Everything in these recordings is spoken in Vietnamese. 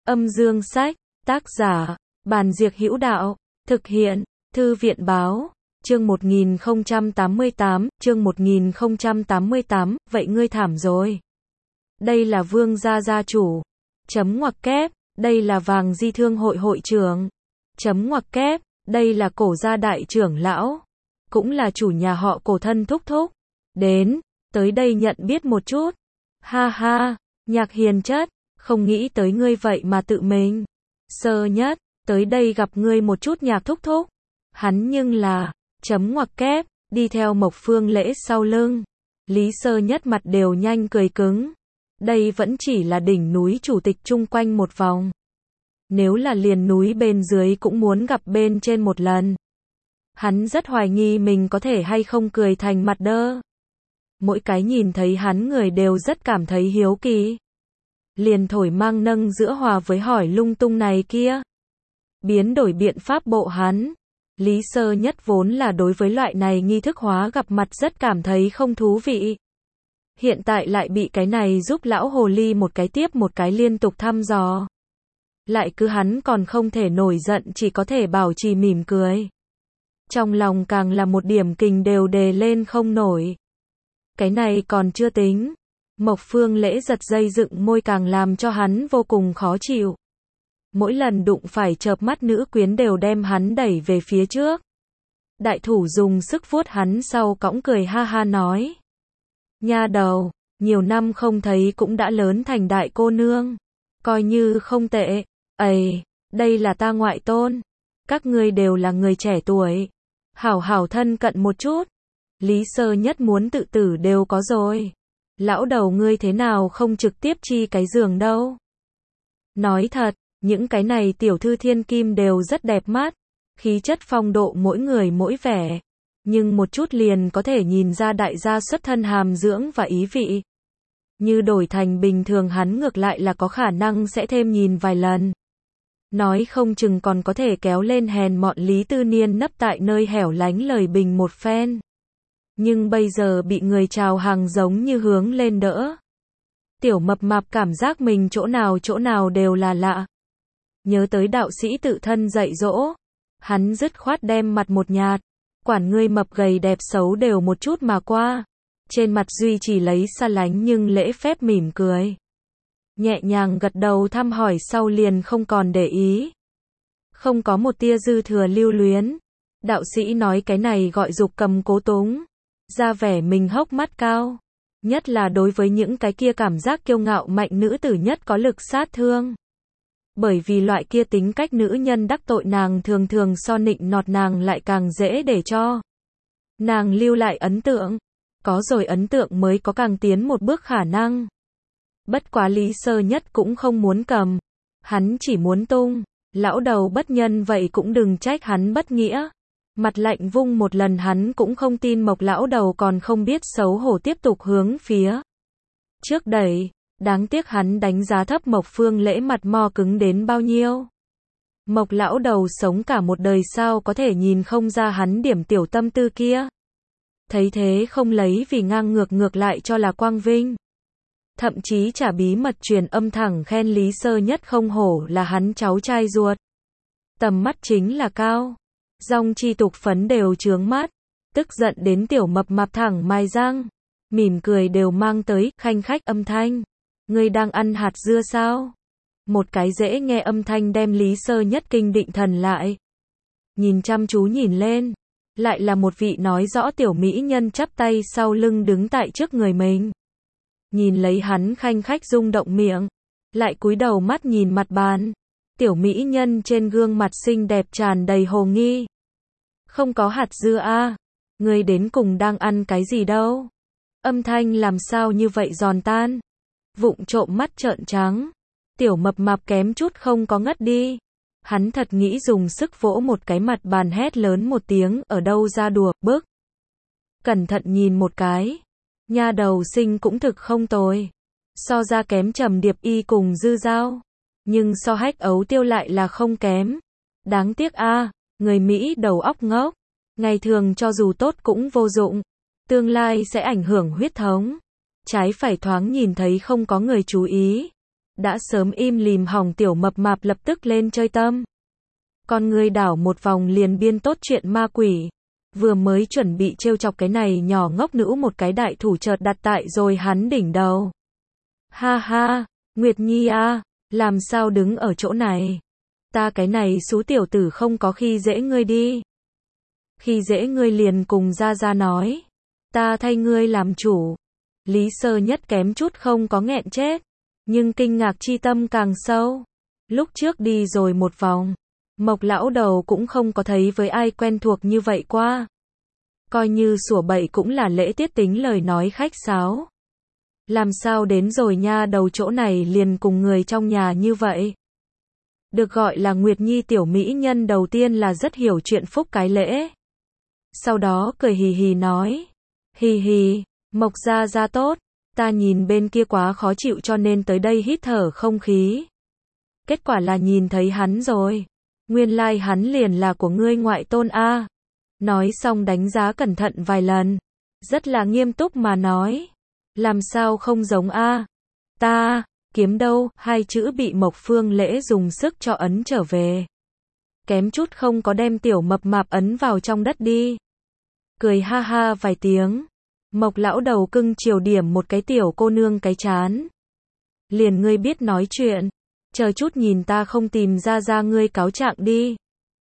Âm dương sách, tác giả, Bàn Diệc Hữu Đạo, thực hiện, Thư viện Báo, chương 1088, vậy ngươi thảm rồi. Đây là Vương gia gia chủ. Chấm ngoặc kép, đây là Vàng Di Thương hội hội trưởng. Chấm ngoặc kép, đây là Cổ gia đại trưởng lão. Cũng là chủ nhà họ Cổ thân thúc thúc. Đến, tới đây nhận biết một chút. Ha ha, Nhạc hiền chất, không nghĩ tới ngươi vậy mà tự mình. Sơ nhất, tới đây gặp ngươi một chút Nhạc thúc thúc. Hắn nhưng là, chấm ngoặc kép, đi theo Mộc Phương Lễ sau lưng. Lý Sơ Nhất mặt đều nhanh cười cứng. Đây vẫn chỉ là đỉnh núi chủ tịch chung quanh một vòng. Nếu là liền núi bên dưới cũng muốn gặp bên trên một lần. Hắn rất hoài nghi mình có thể hay không cười thành mặt đơ. Mỗi cái nhìn thấy hắn người đều rất cảm thấy hiếu kỳ. Liền thổi mang nâng giữa hòa với hỏi lung tung này kia. Biến đổi biện pháp bộ hắn. Lý Sơ Nhất vốn là đối với loại này nghi thức hóa gặp mặt rất cảm thấy không thú vị. Hiện tại lại bị cái này giúp lão hồ ly một cái tiếp một cái liên tục thăm dò. Lại cứ hắn còn không thể nổi giận, chỉ có thể bảo trì mỉm cười. Trong lòng càng là một điểm kình đều đề lên không nổi. Cái này còn chưa tính. Mộc Phương Lễ giật dây dựng môi càng làm cho hắn vô cùng khó chịu. Mỗi lần đụng phải chợp mắt nữ quyến đều đem hắn đẩy về phía trước. Đại thủ dùng sức vuốt hắn sau cõng cười ha ha nói. Nha đầu, nhiều năm không thấy cũng đã lớn thành đại cô nương. Coi như không tệ. Ây, đây là ta ngoại tôn. Các ngươi đều là người trẻ tuổi. Hảo hảo thân cận một chút. Lý Sơ Nhất muốn tự tử đều có rồi. Lão đầu ngươi thế nào không trực tiếp chi cái giường đâu. Nói thật, những cái này tiểu thư thiên kim đều rất đẹp mắt. Khí chất phong độ mỗi người mỗi vẻ. Nhưng một chút liền có thể nhìn ra đại gia xuất thân hàm dưỡng và ý vị. Như đổi thành bình thường hắn ngược lại là có khả năng sẽ thêm nhìn vài lần. Nói không chừng còn có thể kéo lên hèn mọn Lý Tư Niên nấp tại nơi hẻo lánh lời bình một phen. Nhưng bây giờ bị người chào hàng giống như hướng lên đỡ. Tiểu mập mạp cảm giác mình chỗ nào đều là lạ. Nhớ tới đạo sĩ tự thân dạy dỗ. Hắn dứt khoát đem mặt một nhạt. Quản ngươi mập gầy đẹp xấu đều một chút mà qua. Trên mặt duy chỉ lấy xa lánh nhưng lễ phép mỉm cười. Nhẹ nhàng gật đầu thăm hỏi sau liền không còn để ý. Không có một tia dư thừa lưu luyến. Đạo sĩ nói cái này gọi dục cầm cố túng. Ra vẻ mình hốc mắt cao. Nhất là đối với những cái kia cảm giác kiêu ngạo mạnh nữ tử nhất có lực sát thương. Bởi vì loại kia tính cách nữ nhân đắc tội nàng thường thường so nịnh nọt nàng lại càng dễ để cho nàng lưu lại ấn tượng. Có rồi ấn tượng mới có càng tiến một bước khả năng. Bất quá Lý Sơ Nhất cũng không muốn cầm. Hắn chỉ muốn tung. Lão đầu bất nhân vậy cũng đừng trách hắn bất nghĩa. Mặt lạnh vung một lần hắn cũng không tin Mộc lão đầu còn không biết xấu hổ tiếp tục hướng phía trước đẩy. Đáng tiếc hắn đánh giá thấp Mộc Phương Lễ mặt mo cứng đến bao nhiêu. Mộc lão đầu sống cả một đời sao có thể nhìn không ra hắn điểm tiểu tâm tư kia. Thấy thế không lấy vì ngang ngược lại cho là quang vinh. Thậm chí trả bí mật truyền âm thẳng khen Lý Sơ Nhất không hổ là hắn cháu trai ruột. Tầm mắt chính là cao. Dòng chi tục phấn đều chướng mắt. Tức giận đến tiểu mập mạp thẳng mai răng. Mỉm cười đều mang tới khanh khách âm thanh. Ngươi đang ăn hạt dưa sao? Một cái dễ nghe âm thanh đem Lý Sơ Nhất kinh định thần lại. Nhìn chăm chú nhìn lên. Lại là một vị nói rõ tiểu mỹ nhân chắp tay sau lưng đứng tại trước người mình. Nhìn lấy hắn khanh khách rung động miệng. Lại cúi đầu mắt nhìn mặt bàn. Tiểu mỹ nhân trên gương mặt xinh đẹp tràn đầy hồ nghi. Không có hạt dưa à? Ngươi đến cùng đang ăn cái gì đâu? Âm thanh làm sao như vậy giòn tan? Vụng trộm mắt trợn trắng. Tiểu mập mạp kém chút không có ngất đi. Hắn thật nghĩ dùng sức vỗ một cái mặt bàn hét lớn một tiếng ở đâu ra đùa, bức. Cẩn thận nhìn một cái. Nha đầu sinh cũng thực không tồi. So ra kém Trầm Điệp Y cùng Dư Giao. Nhưng so Hách Ấu Tiêu lại là không kém. Đáng tiếc a, người Mỹ đầu óc ngốc. Ngày thường cho dù tốt cũng vô dụng. Tương lai sẽ ảnh hưởng huyết thống. Trái phải thoáng nhìn thấy không có người chú ý. Đã sớm im lìm hỏng tiểu mập mạp lập tức lên chơi tâm. Con người đảo một vòng liền biên tốt chuyện ma quỷ. Vừa mới chuẩn bị trêu chọc cái này nhỏ ngốc nữ một cái đại thủ chợt đặt tại rồi hắn đỉnh đầu. Ha ha, Nguyệt Nhi à, làm sao đứng ở chỗ này? Ta cái này xú tiểu tử không có khi dễ ngươi đi. Khi dễ ngươi liền cùng ra ra nói. Ta thay ngươi làm chủ. Lý Sơ Nhất kém chút không có nghẹn chết. Nhưng kinh ngạc chi tâm càng sâu. Lúc trước đi rồi một vòng. Mộc lão đầu cũng không có thấy với ai quen thuộc như vậy qua. Coi như sủa bậy cũng là lễ tiết tính lời nói khách sáo. Làm sao đến rồi nha đầu chỗ này liền cùng người trong nhà như vậy. Được gọi là Nguyệt Nhi tiểu mỹ nhân đầu tiên là rất hiểu chuyện phúc cái lễ. Sau đó cười hì hì nói. Hì hì, Mộc gia gia tốt, ta nhìn bên kia quá khó chịu cho nên tới đây hít thở không khí. Kết quả là nhìn thấy hắn rồi. Nguyên lai hắn liền là của ngươi ngoại tôn a. Nói xong đánh giá cẩn thận vài lần. Rất là nghiêm túc mà nói. Làm sao không giống a? Ta, kiếm đâu, hai chữ bị Mộc Phương Lễ dùng sức cho ấn trở về. Kém chút không có đem tiểu mập mạp ấn vào trong đất đi. Cười ha ha vài tiếng. Mộc lão đầu cưng chiều điểm một cái tiểu cô nương cái chán. Liền ngươi biết nói chuyện. Chờ chút nhìn ta không tìm ra ra ngươi cáo trạng đi.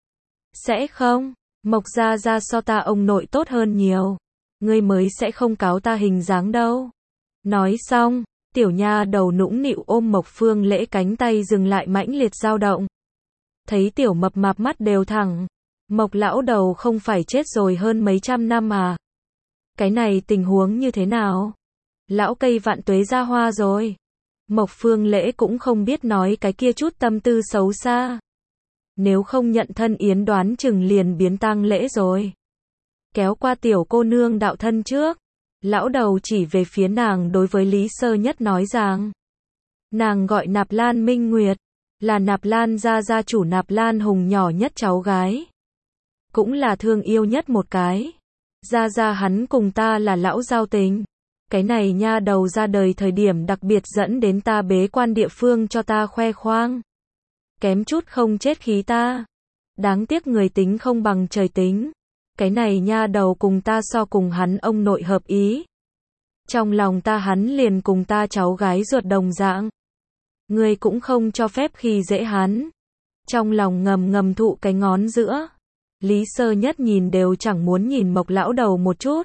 Sẽ không, Mộc gia gia so ta ông nội tốt hơn nhiều. Ngươi mới sẽ không cáo ta hình dáng đâu. Nói xong, tiểu nha đầu nũng nịu ôm Mộc Phương Lễ cánh tay dừng lại mãnh liệt dao động. Thấy tiểu mập mạp mắt đều thẳng. Mộc lão đầu không phải chết rồi hơn mấy trăm năm à. Cái này tình huống như thế nào? Lão cây vạn tuế ra hoa rồi. Mộc Phương Lễ cũng không biết nói cái kia chút tâm tư xấu xa. Nếu không nhận thân yến đoán chừng liền biến tang lễ rồi. Kéo qua tiểu cô nương đạo thân trước. Lão đầu chỉ về phía nàng đối với Lý Sơ Nhất nói rằng. Nàng gọi Nạp Lan Minh Nguyệt. Là Nạp Lan gia chủ Nạp Lan Hùng nhỏ nhất cháu gái. Cũng là thương yêu nhất một cái. Gia hắn cùng ta là lão giao tình. Cái này nha đầu ra đời thời điểm đặc biệt dẫn đến ta bế quan địa phương cho ta khoe khoang. Kém chút không chết khí ta. Đáng tiếc người tính không bằng trời tính. Cái này nha đầu cùng ta so cùng hắn ông nội hợp ý. Trong lòng ta hắn liền cùng ta cháu gái ruột đồng dạng. Ngươi cũng không cho phép khi dễ hắn. Trong lòng ngầm ngầm thụ cái ngón giữa. Lý Sơ Nhất nhìn đều chẳng muốn nhìn Mộc lão đầu một chút.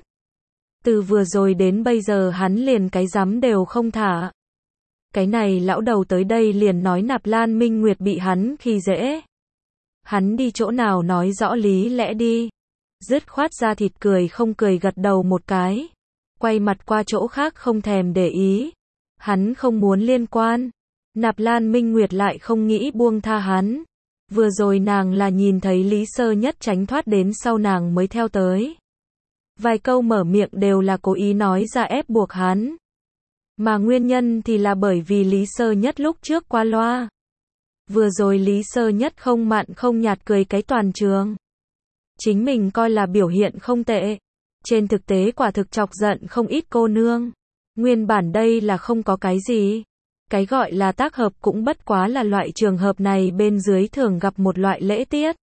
Từ vừa rồi đến bây giờ hắn liền cái dám đều không thả. Cái này lão đầu tới đây liền nói Nạp Lan Minh Nguyệt bị hắn khi dễ. Hắn đi chỗ nào nói rõ lý lẽ đi. Dứt khoát ra thịt cười không cười gật đầu một cái. Quay mặt qua chỗ khác không thèm để ý. Hắn không muốn liên quan. Nạp Lan Minh Nguyệt lại không nghĩ buông tha hắn. Vừa rồi nàng là nhìn thấy Lý Sơ Nhất tránh thoát đến sau nàng mới theo tới. Vài câu mở miệng đều là cố ý nói ra ép buộc hắn. Mà nguyên nhân thì là bởi vì Lý Sơ Nhất lúc trước qua loa. Vừa rồi Lý Sơ Nhất không mặn không nhạt cười cái toàn trường. Chính mình coi là biểu hiện không tệ. Trên thực tế quả thực chọc giận không ít cô nương. Nguyên bản đây là không có cái gì. Cái gọi là tác hợp cũng bất quá là loại trường hợp này bên dưới thường gặp một loại lễ tiết.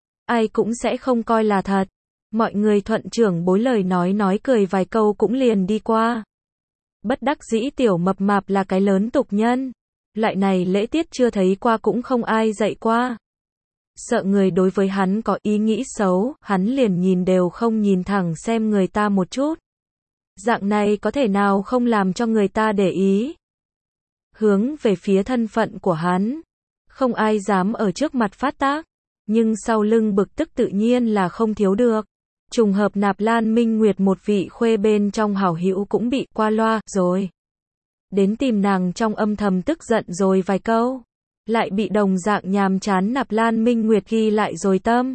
Ai cũng sẽ không coi là thật. Mọi người thuận trưởng bối lời nói cười vài câu cũng liền đi qua. Bất đắc dĩ tiểu mập mạp là cái lớn tục nhân. Loại này lễ tiết chưa thấy qua cũng không ai dạy qua. Sợ người đối với hắn có ý nghĩ xấu, hắn liền nhìn đều không nhìn thẳng xem người ta một chút. Dạng này có thể nào không làm cho người ta để ý. Hướng về phía thân phận của hắn. Không ai dám ở trước mặt phát tác. Nhưng sau lưng bực tức tự nhiên là không thiếu được. Trùng hợp Nạp Lan Minh Nguyệt một vị khuê bên trong hảo hữu cũng bị qua loa rồi. Đến tìm nàng trong âm thầm tức giận rồi vài câu. Lại bị đồng dạng nhàm chán Nạp Lan Minh Nguyệt ghi lại rồi tâm.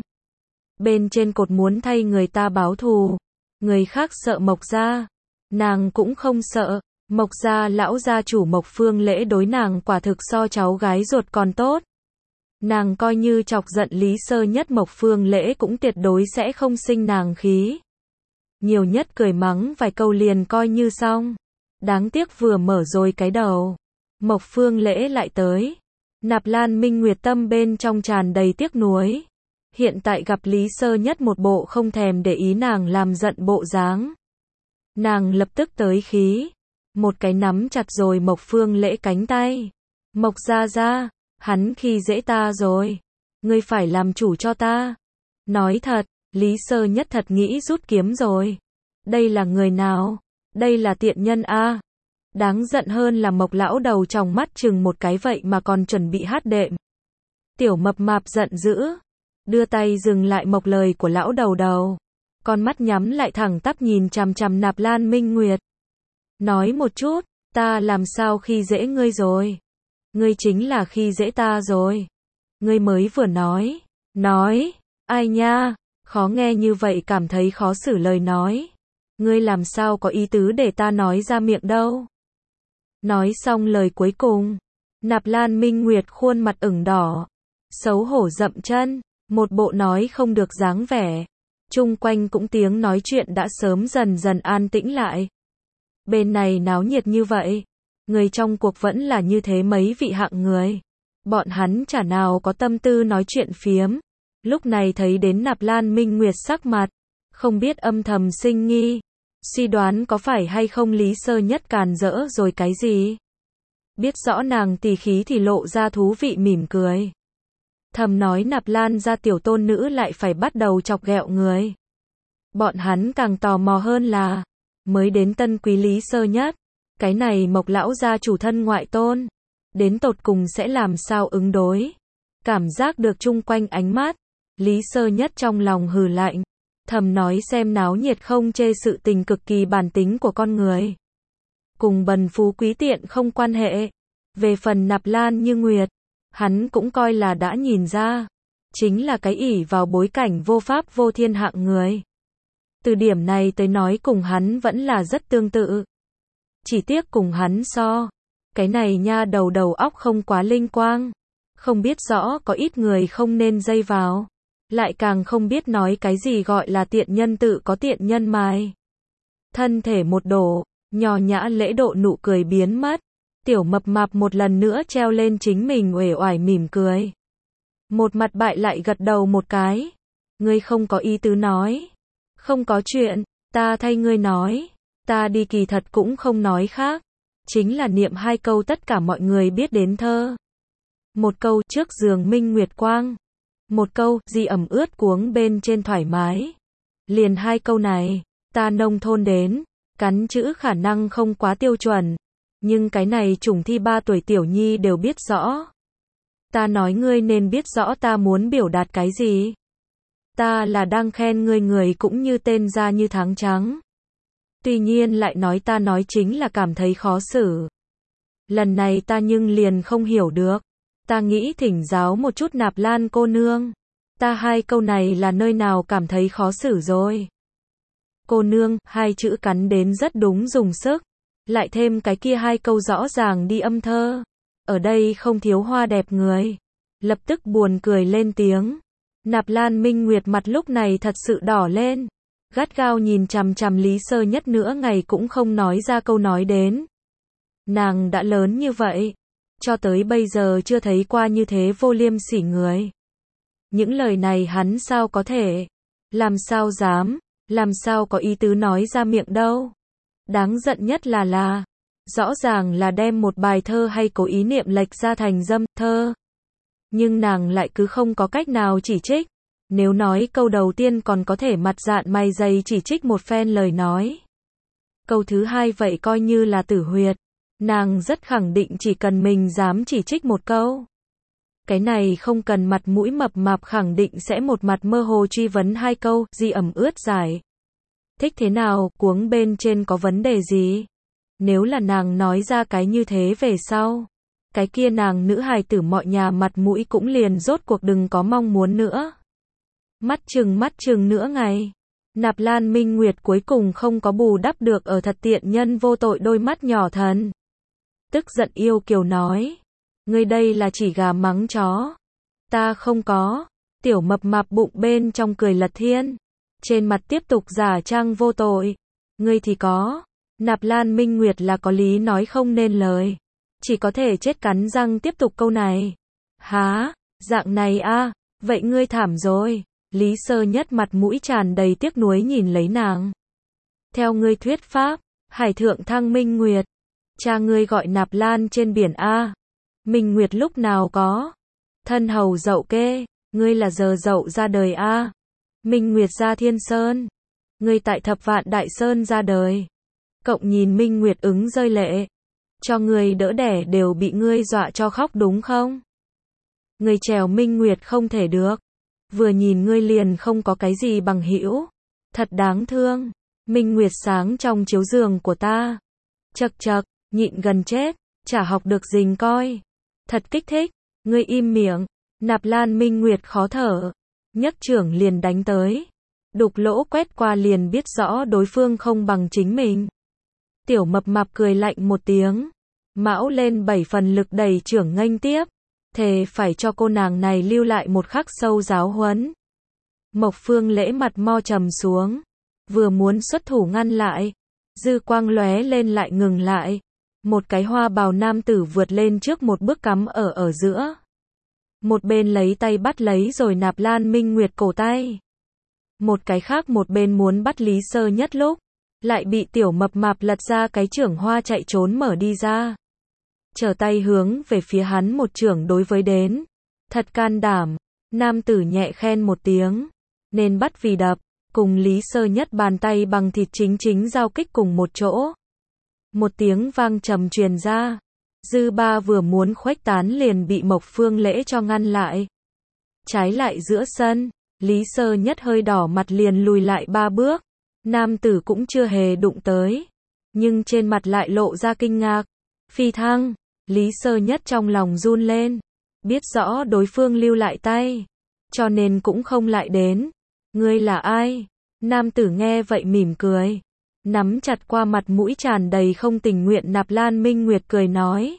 Bên trên cột muốn thay người ta báo thù. Người khác sợ Mộc gia. Nàng cũng không sợ. Mộc gia lão gia chủ Mộc Phương Lễ đối nàng quả thực so cháu gái ruột còn tốt. Nàng coi như chọc giận Lý Sơ Nhất Mộc Phương Lễ cũng tuyệt đối sẽ không sinh nàng khí. Nhiều nhất cười mắng vài câu liền coi như xong. Đáng tiếc vừa mở rồi cái đầu. Mộc Phương Lễ lại tới. Nạp Lan Minh Nguyệt tâm bên trong tràn đầy tiếc nuối. Hiện tại gặp Lý Sơ Nhất một bộ không thèm để ý nàng làm giận bộ dáng. Nàng lập tức tới khí. Một cái nắm chặt rồi Mộc Phương Lễ cánh tay. Mộc gia gia, hắn khi dễ ta rồi. Ngươi phải làm chủ cho ta. Nói thật, Lý Sơ Nhất thật nghĩ rút kiếm rồi. Đây là người nào? Đây là tiện nhân a. Đáng giận hơn là Mộc lão đầu trong mắt chừng một cái vậy mà còn chuẩn bị hát đệm. Tiểu mập mạp giận dữ. Đưa tay dừng lại Mộc lời của lão đầu đầu. Con mắt nhắm lại thẳng tắp nhìn chằm chằm Nạp Lan Minh Nguyệt. Nói một chút, ta làm sao khi dễ ngươi rồi? Ngươi chính là khi dễ ta rồi. Ngươi mới vừa nói. Nói, ai nha, khó nghe như vậy cảm thấy khó xử lời nói. Ngươi làm sao có ý tứ để ta nói ra miệng đâu. Nói xong lời cuối cùng, Nạp Lan Minh Nguyệt khuôn mặt ửng đỏ, xấu hổ dậm chân, một bộ nói không được dáng vẻ. Chung quanh cũng tiếng nói chuyện đã sớm dần dần an tĩnh lại. Bên này náo nhiệt như vậy, người trong cuộc vẫn là như thế mấy vị hạng người. Bọn hắn chả nào có tâm tư nói chuyện phiếm. Lúc này thấy đến Nạp Lan Minh Nguyệt sắc mặt, không biết âm thầm sinh nghi. Suy đoán có phải hay không Lý Sơ Nhất càn rỡ rồi cái gì. Biết rõ nàng tỳ khí thì lộ ra thú vị mỉm cười. Thầm nói Nạp Lan gia tiểu tôn nữ lại phải bắt đầu chọc ghẹo người. Bọn hắn càng tò mò hơn là, mới đến tân quý Lý Sơ Nhất, cái này Mộc lão gia chủ thân ngoại tôn, đến tột cùng sẽ làm sao ứng đối. Cảm giác được chung quanh ánh mắt, Lý Sơ Nhất trong lòng hừ lạnh, thầm nói xem náo nhiệt không chê sự tình cực kỳ bản tính của con người. Cùng bần phú quý tiện không quan hệ. Về phần Nạp Lan Như Nguyệt, hắn cũng coi là đã nhìn ra, chính là cái ỷ vào bối cảnh vô pháp vô thiên hạng người. Từ điểm này tới nói cùng hắn vẫn là rất tương tự. Chỉ tiếc cùng hắn so, cái này nha đầu óc không quá linh quang. Không biết rõ có ít người không nên dây vào. Lại càng không biết nói cái gì gọi là tiện nhân tự có tiện nhân mài. Thân thể một đổ, nho nhã lễ độ nụ cười biến mất. Tiểu mập mạp một lần nữa treo lên chính mình uể oải mỉm cười. Một mặt bại lại gật đầu một cái. Ngươi không có ý tứ nói. Không có chuyện, ta thay ngươi nói. Ta đi kỳ thật cũng không nói khác. Chính là niệm hai câu tất cả mọi người biết đến thơ. Một câu trước giường minh nguyệt quang. Một câu di ẩm ướt cuống bên trên thoải mái. Liền hai câu này, ta nông thôn đến. Cắn chữ khả năng không quá tiêu chuẩn. Nhưng cái này chủng thi 3 tuổi tiểu nhi đều biết rõ. Ta nói ngươi nên biết rõ ta muốn biểu đạt cái gì. Ta là đang khen ngươi người cũng như tên ra như tháng trắng. Tuy nhiên lại nói ta nói chính là cảm thấy khó xử. Lần này ta nhưng liền không hiểu được. Ta nghĩ thỉnh giáo một chút Nạp Lan cô nương. Ta hai câu này là nơi nào cảm thấy khó xử rồi. Cô nương, hai chữ cắn đến rất đúng dùng sức. Lại thêm cái kia hai câu rõ ràng đi âm thơ. Ở đây không thiếu hoa đẹp người. Lập tức buồn cười lên tiếng. Nạp Lan Minh Nguyệt mặt lúc này thật sự đỏ lên. Gắt gao nhìn chằm chằm Lý Sơ Nhất nữa ngày cũng không nói ra câu nói đến. Nàng đã lớn như vậy. Cho tới bây giờ chưa thấy qua như thế vô liêm sỉ người. Những lời này hắn sao có thể. Làm sao dám. Làm sao có ý tứ nói ra miệng đâu. Đáng giận nhất là rõ ràng là đem một bài thơ hay cố ý niệm lệch ra thành dâm thơ. Nhưng nàng lại cứ không có cách nào chỉ trích. Nếu nói câu đầu tiên còn có thể mặt dạn mày dày chỉ trích một phen lời nói. Câu thứ hai vậy coi như là tử huyệt. Nàng rất khẳng định chỉ cần mình dám chỉ trích một câu. Cái này không cần mặt mũi mập mạp khẳng định sẽ một mặt mơ hồ truy vấn hai câu, di ẩm ướt giải. Thích thế nào, cuống bên trên có vấn đề gì? Nếu là nàng nói ra cái như thế về sau. Cái kia nàng nữ hài tử mọi nhà mặt mũi cũng liền rốt cuộc đừng có mong muốn nữa. Mắt chừng nữa ngày. Nạp Lan Minh Nguyệt cuối cùng không có bù đắp được ở thật tiện nhân vô tội đôi mắt nhỏ thần. Tức giận yêu kiều nói. Ngươi đây là chỉ gà mắng chó. Ta không có. Tiểu mập mạp bụng bên trong cười lật thiên. Trên mặt tiếp tục giả trang vô tội. Ngươi thì có. Nạp Lan Minh Nguyệt là có lý nói không nên lời. chỉ có thể chết cắn răng tiếp tục câu này. Há, dạng này a, vậy ngươi thảm rồi. Lý Sơ Nhất mặt mũi tràn đầy tiếc nuối nhìn lấy nàng. Theo ngươi thuyết pháp, Hải thượng thăng Minh Nguyệt. Cha ngươi gọi Nạp Lan trên biển a. Minh Nguyệt lúc nào có? Thân hầu dậu kê, ngươi là giờ dậu ra đời a. Minh Nguyệt ra Thiên Sơn. Ngươi tại Thập Vạn Đại Sơn ra đời. Cộng nhìn Minh Nguyệt ứng rơi lệ. Cho ngươi đỡ đẻ đều bị ngươi dọa cho khóc đúng không? Ngươi trèo Minh Nguyệt không thể được. Vừa nhìn ngươi liền không có cái gì bằng hữu. Thật đáng thương. Minh Nguyệt sáng trong chiếu giường của ta. Chậc chậc, nhịn gần chết, chả học được dình coi. Thật kích thích. Ngươi im miệng. Nạp Lan Minh Nguyệt khó thở. Nhấc chưởng liền đánh tới. Đục lỗ quét qua liền biết rõ đối phương không bằng chính mình. Tiểu mập mạp cười lạnh một tiếng. Mão lên 7 phần lực đẩy chưởng nghênh tiếp. Thề phải cho cô nàng này lưu lại một khắc sâu giáo huấn. Mộc Phương Lễ mặt mo trầm xuống. Vừa muốn xuất thủ ngăn lại. Dư quang lóe lên lại ngừng lại. Một cái hoa bào nam tử vượt lên trước một bước cắm ở giữa. Một bên lấy tay bắt lấy rồi Nạp Lan Minh Nguyệt cổ tay. Một cái khác một bên muốn bắt Lý Sơ Nhất lúc. Lại bị tiểu mập mạp lật ra cái chưởng hoa chạy trốn mở đi ra. Trở tay hướng về phía hắn một chưởng đối với đến. Thật can đảm. Nam tử nhẹ khen một tiếng. Nên bắt vì đập. Cùng Lý Sơ Nhất bàn tay bằng thịt chính giao kích cùng một chỗ. Một tiếng vang trầm truyền ra. Dư ba vừa muốn khuếch tán liền bị Mộc Phương Lễ cho ngăn lại. Trái lại giữa sân, Lý Sơ Nhất hơi đỏ mặt liền lùi lại 3 bước. Nam tử cũng chưa hề đụng tới. Nhưng trên mặt lại lộ ra kinh ngạc. Phi thăng, Lý Sơ Nhất trong lòng run lên. Biết rõ đối phương lưu lại tay. Cho nên cũng không lại đến. Ngươi là ai? Nam tử nghe vậy mỉm cười. Nắm chặt qua mặt mũi tràn đầy không tình nguyện Nạp Lan Minh Nguyệt cười nói.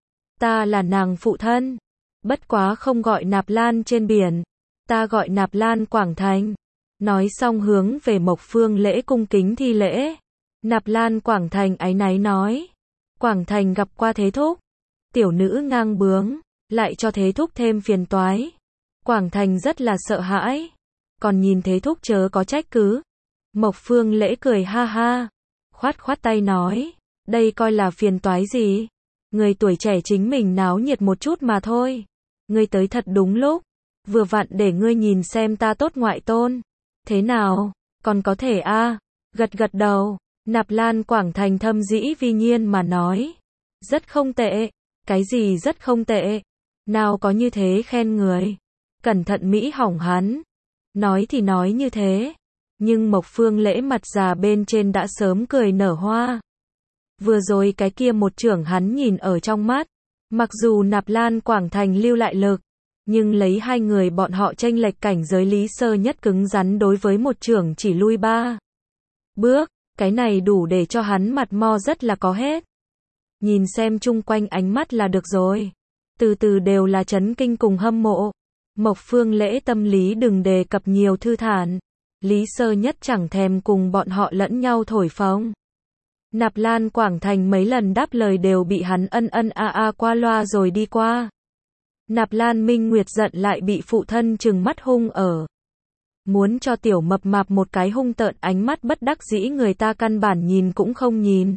Ta là nàng phụ thân. Bất quá không gọi Nạp Lan trên biển. Ta gọi Nạp Lan Quảng Thành. Nói xong hướng về Mộc Phương Lễ cung kính thi lễ. Nạp Lan Quảng Thành áy náy nói. Quảng Thành gặp qua Thế Thúc. Tiểu nữ ngang bướng. Lại cho Thế Thúc thêm phiền toái. Quảng Thành rất là sợ hãi. Còn nhìn Thế Thúc chớ có trách cứ. Mộc Phương Lễ cười ha ha. Khoát tay nói. Đây coi là phiền toái gì. Người tuổi trẻ chính mình náo nhiệt một chút mà thôi. Ngươi tới thật đúng lúc. Vừa vặn để ngươi nhìn xem ta tốt ngoại tôn. Thế nào, còn có thể a? Gật đầu. Nạp Lan Quảng Thành thâm dĩ vi nhiên mà nói. Rất không tệ. Cái gì rất không tệ? Nào có như thế khen người. Cẩn thận Mỹ hỏng hắn. Nói thì nói như thế. Nhưng Mộc Phương Lễ mặt già bên trên đã sớm cười nở hoa. Vừa rồi cái kia một chưởng hắn nhìn ở trong mắt. Mặc dù Nạp Lan Quảng Thành lưu lại lực. Nhưng lấy hai người bọn họ chênh lệch cảnh giới Lý Sơ Nhất cứng rắn đối với một chưởng chỉ lui 3 bước. Cái này đủ để cho hắn mặt mo rất là có hết. Nhìn xem chung quanh ánh mắt là được rồi. Từ từ đều là chấn kinh cùng hâm mộ. Mộc Phương Lễ tâm lý đừng đề cập nhiều thư thản. Lý Sơ Nhất chẳng thèm cùng bọn họ lẫn nhau thổi phồng. Nạp Lan Quảng Thành mấy lần đáp lời đều bị hắn ân a qua loa rồi đi qua. Nạp Lan Minh Nguyệt giận lại bị phụ thân trừng mắt hung ở. Muốn cho tiểu mập mạp một cái hung tợn ánh mắt bất đắc dĩ người ta căn bản nhìn cũng không nhìn.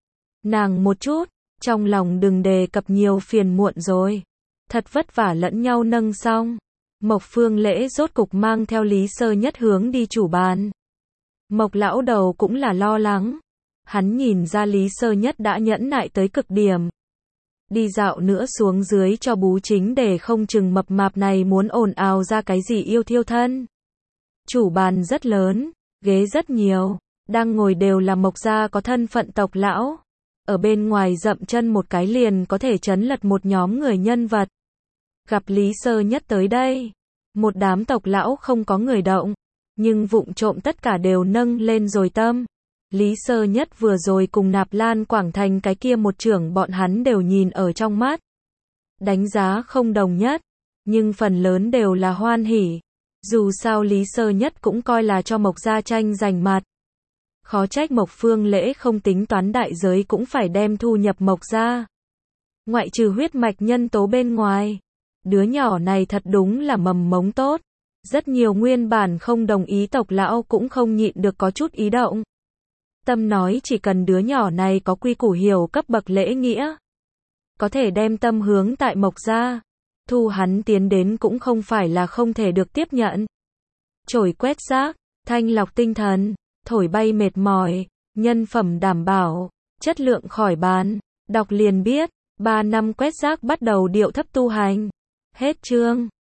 Nàng một chút, trong lòng đừng đề cập nhiều phiền muộn rồi. Thật vất vả lẫn nhau nâng xong. Mộc Phương Lễ rốt cục mang theo Lý Sơ Nhất hướng đi chủ bàn. Mộc lão đầu cũng là lo lắng. Hắn nhìn ra Lý Sơ Nhất đã nhẫn nại tới cực điểm. Đi dạo nữa xuống dưới cho bú chính để không chừng mập mạp này muốn ồn ào ra cái gì yêu thiêu thân. Chủ bàn rất lớn, ghế rất nhiều, đang ngồi đều là Mộc gia có thân phận tộc lão. Ở bên ngoài dậm chân một cái liền có thể chấn lật một nhóm người nhân vật. Gặp Lý Sơ Nhất tới đây, một đám tộc lão không có người động, nhưng vụng trộm tất cả đều nâng lên rồi tâm. Lý Sơ Nhất vừa rồi cùng Nạp Lan Quảng Thành cái kia một chưởng bọn hắn đều nhìn ở trong mắt. Đánh giá không đồng nhất, nhưng phần lớn đều là hoan hỉ. Dù sao Lý Sơ Nhất cũng coi là cho Mộc gia tranh giành mặt. Khó trách Mộc Phương Lễ không tính toán đại giới cũng phải đem thu nhập Mộc gia. Ngoại trừ huyết mạch nhân tố bên ngoài. Đứa nhỏ này thật đúng là mầm mống tốt. Rất nhiều nguyên bản không đồng ý tộc lão cũng không nhịn được có chút ý động. Tâm nói chỉ cần đứa nhỏ này có quy củ hiểu cấp bậc lễ nghĩa. Có thể đem tâm hướng tại Mộc gia. Thu hắn tiến đến cũng không phải là không thể được tiếp nhận. Chổi quét rác, thanh lọc tinh thần, thổi bay mệt mỏi, nhân phẩm đảm bảo, chất lượng khỏi bàn. Đọc liền biết, 3 năm quét rác bắt đầu điệu thấp tu hành. Hết chương.